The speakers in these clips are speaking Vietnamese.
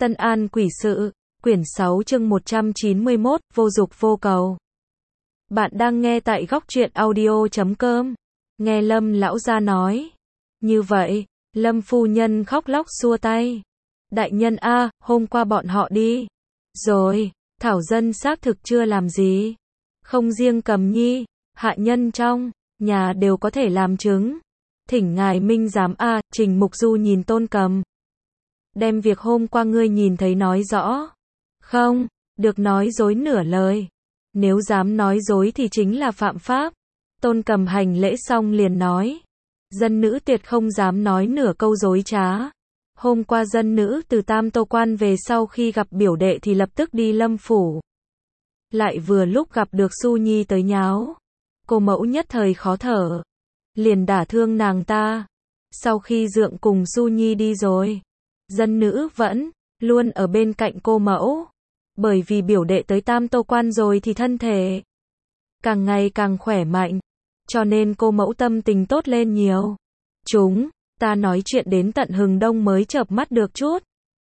Tân An Quỷ Sự, quyển 6 chương 191, vô dục vô cầu. Bạn đang nghe tại góc truyện audio.com. Nghe Lâm lão gia nói. Như vậy, Lâm phu nhân khóc lóc xua tay. Đại nhân a, hôm qua bọn họ đi. Rồi, Thảo dân xác thực chưa làm gì. Không riêng Cầm Nhi, hạ nhân trong nhà đều có thể làm chứng. Thỉnh ngài minh giám a. Trình Mục Du nhìn Tôn Cầm. Đem việc hôm qua ngươi nhìn thấy nói rõ. Không, được nói dối nửa lời. Nếu dám nói dối thì chính là phạm pháp. Tôn Cầm hành lễ xong liền nói. Dân nữ tuyệt không dám nói nửa câu dối trá. Hôm qua dân nữ từ Tam Tô Quan về sau khi gặp biểu đệ thì lập tức đi Lâm Phủ. Lại vừa lúc gặp được Su Nhi tới nháo. Cô mẫu nhất thời khó thở. Liền đả thương nàng ta. Sau khi dượng cùng Su Nhi đi rồi, dân nữ vẫn luôn ở bên cạnh cô mẫu. Bởi vì biểu đệ tới Tam Tô Quan rồi thì thân thể càng ngày càng khỏe mạnh, cho nên cô mẫu tâm tình tốt lên nhiều. Chúng ta nói chuyện đến tận hừng đông mới chợp mắt được chút.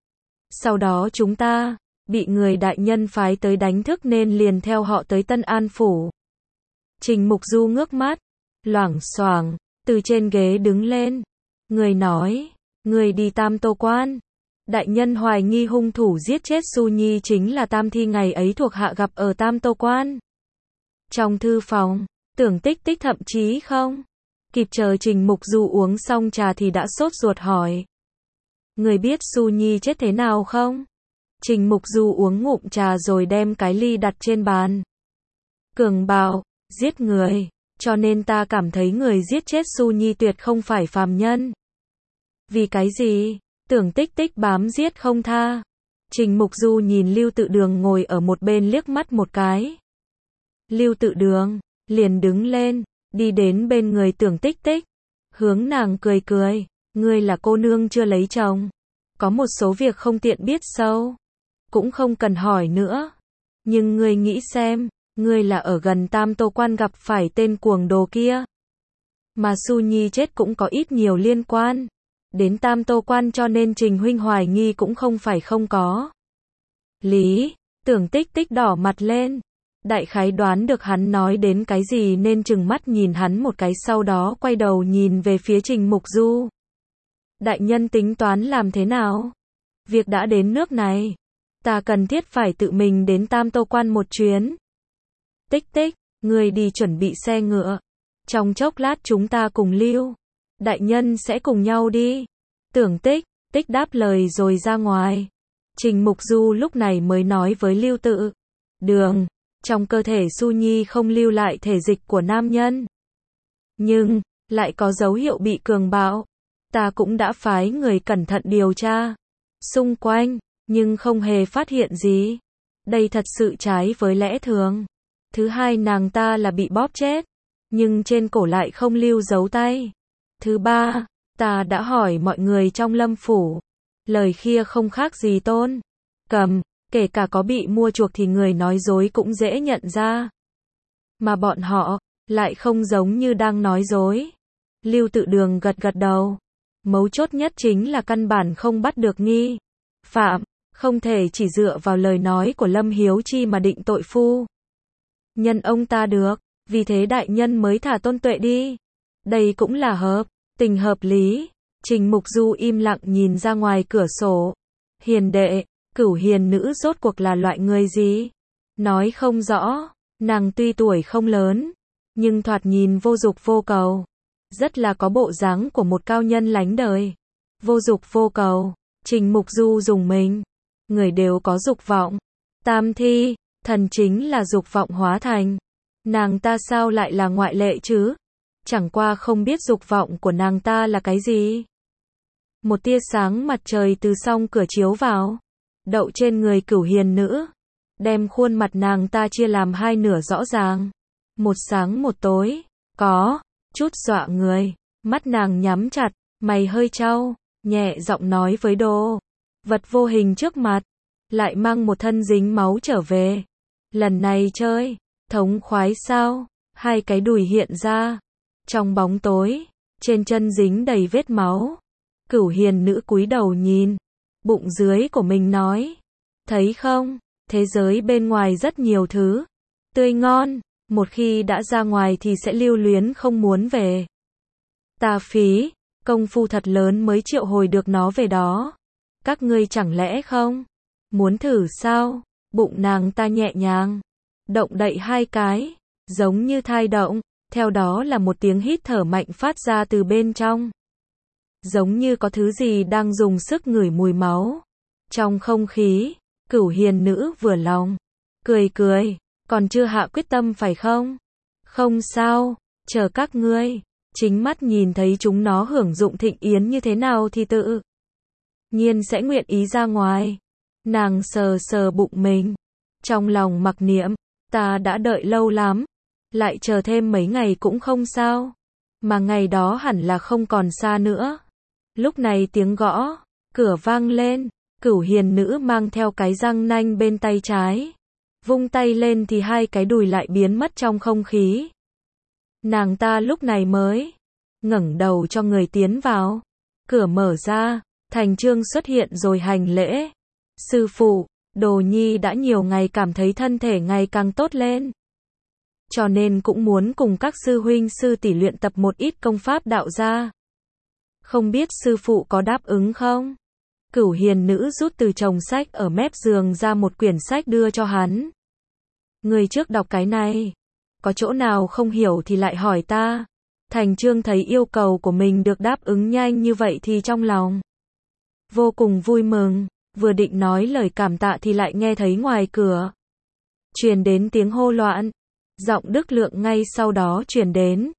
Sau đó chúng ta bị người đại nhân phái tới đánh thức nên liền theo họ tới Tân An Phủ. Trình Mục Du ngước mắt, loảng xoảng từ trên ghế đứng lên. Người nói, người đi Tam Tô Quan. Đại nhân hoài nghi hung thủ giết chết Su Nhi chính là Tam Thi ngày ấy thuộc hạ gặp ở Tam Tô Quan. Trong thư phòng, Tưởng Tích Tích thậm chí không kịp chờ Trình Mục Du uống xong trà thì đã sốt ruột hỏi. Người biết Su Nhi chết thế nào không? Trình Mục Du uống ngụm trà rồi đem cái ly đặt trên bàn. Cường bạo, giết người, cho nên ta cảm thấy người giết chết Su Nhi tuyệt không phải phàm nhân. Vì cái gì? Tưởng Tích Tích bám giết không tha. Trình Mục Du nhìn Lưu Tự Đường ngồi ở một bên liếc mắt một cái. Lưu Tự Đường liền đứng lên, đi đến bên người Tưởng Tích Tích, hướng nàng cười cười. Ngươi là cô nương chưa lấy chồng, có một số việc không tiện biết sâu, cũng không cần hỏi nữa. Nhưng ngươi nghĩ xem, ngươi là ở gần Tam Tô Quan gặp phải tên cuồng đồ kia, mà Su Nhi chết cũng có ít nhiều liên quan đến Tam Tô Quan, cho nên Trình huynh hoài nghi cũng không phải không có lý. Tưởng Tích Tích đỏ mặt lên, đại khái đoán được hắn nói đến cái gì nên trừng mắt nhìn hắn một cái, sau đó quay đầu nhìn về phía Trình Mục Du. Đại nhân tính toán làm thế nào? Việc đã đến nước này, ta cần thiết phải tự mình đến Tam Tô Quan một chuyến. Tích Tích, người đi chuẩn bị xe ngựa. Trong chốc lát chúng ta cùng Lưu đại nhân sẽ cùng nhau đi. Tưởng Tích Tích đáp lời rồi ra ngoài. Trình Mục Du lúc này mới nói với Lưu Tự Đường, trong cơ thể Su Nhi không lưu lại thể dịch của nam nhân, nhưng lại có dấu hiệu bị cường bạo. Ta cũng đã phái người cẩn thận điều tra xung quanh, nhưng không hề phát hiện gì. Đây thật sự trái với lẽ thường. Thứ hai, nàng ta là bị bóp chết, nhưng trên cổ lại không lưu dấu tay. Thứ ba, ta đã hỏi mọi người trong Lâm Phủ, lời kia không khác gì Tôn Cầm, kể cả có bị mua chuộc thì người nói dối cũng dễ nhận ra. Mà bọn họ lại không giống như đang nói dối. Lưu Tự Đường gật gật đầu. Mấu chốt nhất chính là căn bản không bắt được nghi phạm, không thể chỉ dựa vào lời nói của Lâm Hiếu Chi mà định tội phu nhân ông ta được. Vì thế đại nhân mới thả Tôn Tuệ đi. Đây cũng là hợp tình hợp lý. Trình Mục Du im lặng nhìn ra ngoài cửa sổ. Hiền đệ, Cửu Hiền nữ rốt cuộc là loại người gì? Nói không rõ. Nàng tuy tuổi không lớn, nhưng thoạt nhìn vô dục vô cầu, rất là có bộ dáng của một cao nhân lánh đời. Vô dục vô cầu. Trình Mục Du dùng mình. Người đều có dục vọng. Tam thi thần chính là dục vọng hóa thành. Nàng ta sao lại là ngoại lệ chứ? Chẳng qua không biết dục vọng của nàng ta là cái gì. Một tia sáng mặt trời từ song cửa chiếu vào, đậu trên người Cửu Hiền nữ, đem khuôn mặt nàng ta chia làm hai nửa rõ ràng, một sáng một tối, có chút dọa người. Mắt nàng nhắm chặt, mày hơi chau, nhẹ giọng nói với đồ vật vô hình trước mặt, lại mang một thân dính máu trở về. Lần này chơi thống khoái sao? Hai cái đùi hiện ra trong bóng tối, trên chân dính đầy vết máu. Cửu Hiền nữ cúi đầu nhìn, bụng dưới của mình nói. Thấy không, thế giới bên ngoài rất nhiều thứ tươi ngon, một khi đã ra ngoài thì sẽ lưu luyến không muốn về. Ta phí công phu thật lớn mới triệu hồi được nó về đó. Các ngươi chẳng lẽ không muốn thử sao? Bụng nàng ta nhẹ nhàng động đậy hai cái, giống như thai động, theo đó là một tiếng hít thở mạnh phát ra từ bên trong. Giống như có thứ gì đang dùng sức ngửi mùi máu. Trong không khí, Cửu Hiền nữ vừa lòng, cười cười, còn chưa hạ quyết tâm phải không? Không sao, chờ các ngươi chính mắt nhìn thấy chúng nó hưởng dụng thịnh yến như thế nào thì tự nhiên sẽ nguyện ý ra ngoài. Nàng sờ sờ bụng mình, trong lòng mặc niệm, ta đã đợi lâu lắm, lại chờ thêm mấy ngày cũng không sao, mà ngày đó hẳn là không còn xa nữa. Lúc này tiếng gõ cửa vang lên, Cửu Hiền nữ mang theo cái răng nanh bên tay trái, vung tay lên thì hai cái đùi lại biến mất trong không khí. Nàng ta lúc này mới ngẩng đầu cho người tiến vào. Cửa mở ra, Thành Chương xuất hiện rồi hành lễ. Sư phụ, Đồ Nhi đã nhiều ngày cảm thấy thân thể ngày càng tốt lên, cho nên cũng muốn cùng các sư huynh sư tỷ luyện tập một ít công pháp đạo gia. Không biết sư phụ có đáp ứng không? Cửu Hiền nữ rút từ chồng sách ở mép giường ra một quyển sách đưa cho hắn. Người trước đọc cái này, có chỗ nào không hiểu thì lại hỏi ta. Thành Chương thấy yêu cầu của mình được đáp ứng nhanh như vậy thì trong lòng vô cùng vui mừng, vừa định nói lời cảm tạ thì lại nghe thấy ngoài cửa truyền đến tiếng hô loạn. Giọng Đức Lượng ngay sau đó truyền đến.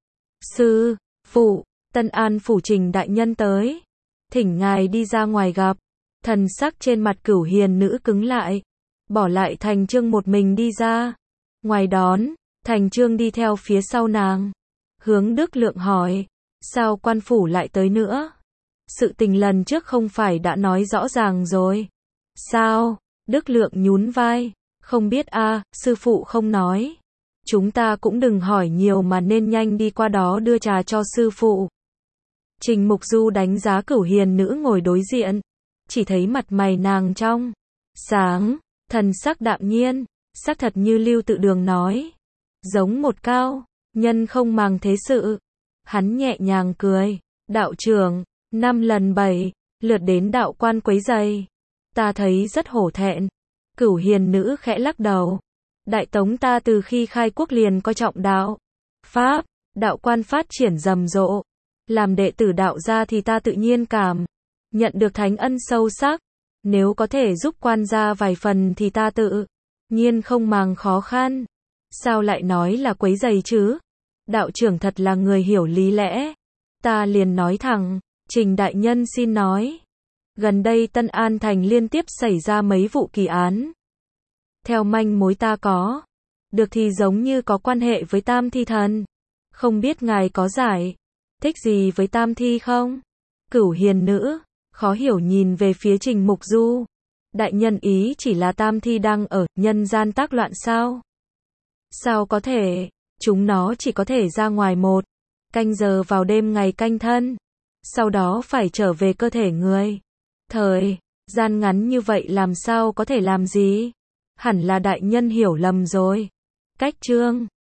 Sư phụ, Tân An phủ Trình đại nhân tới, thỉnh ngài đi ra ngoài gặp. Thần sắc trên mặt Cửu Hiền nữ cứng lại, bỏ lại Thành Chương một mình đi ra. Ngoài đón, Thành Chương đi theo phía sau nàng, hướng Đức Lượng hỏi, sao quan phủ lại tới nữa? Sự tình lần trước không phải đã nói rõ ràng rồi sao? Đức Lượng nhún vai, không biết a, sư phụ không nói. Chúng ta cũng đừng hỏi nhiều mà nên nhanh đi qua đó đưa trà cho sư phụ. Trình Mục Du đánh giá Cửu Hiền nữ ngồi đối diện, chỉ thấy mặt mày nàng trong sáng, thần sắc đạm nhiên, sắc thật như Lưu Tự Đường nói, giống một cao nhân không màng thế sự. Hắn nhẹ nhàng cười, đạo trưởng, 5 lần 7 lượt đến đạo quan quấy rầy, ta thấy rất hổ thẹn. Cửu Hiền nữ khẽ lắc đầu, Đại Tống ta từ khi khai quốc liền coi trọng đạo pháp, đạo quan phát triển rầm rộ, làm đệ tử đạo gia thì ta tự nhiên cảm nhận được thánh ân sâu sắc. Nếu có thể giúp quan gia vài phần thì ta tự nhiên không màng khó khăn. Sao lại nói là quấy rầy chứ? Đạo trưởng thật là người hiểu lý lẽ. Ta liền nói thẳng, Trình đại nhân xin nói. Gần đây Tân An thành liên tiếp xảy ra mấy vụ kỳ án. Theo manh mối ta có được thì giống như có quan hệ với Tam Thi Thần. Không biết ngài có giải thích gì với Tam Thi không? Cửu Hiền nữ khó hiểu nhìn về phía Trình Mục Du. Đại nhân ý chỉ là Tam Thi đang ở nhân gian tác loạn sao? Sao có thể? Chúng nó chỉ có thể ra ngoài 1 canh giờ vào đêm ngày canh thân, sau đó phải trở về cơ thể người. Thời gian ngắn như vậy làm sao có thể làm gì? Hẳn là đại nhân hiểu lầm rồi. Cách chương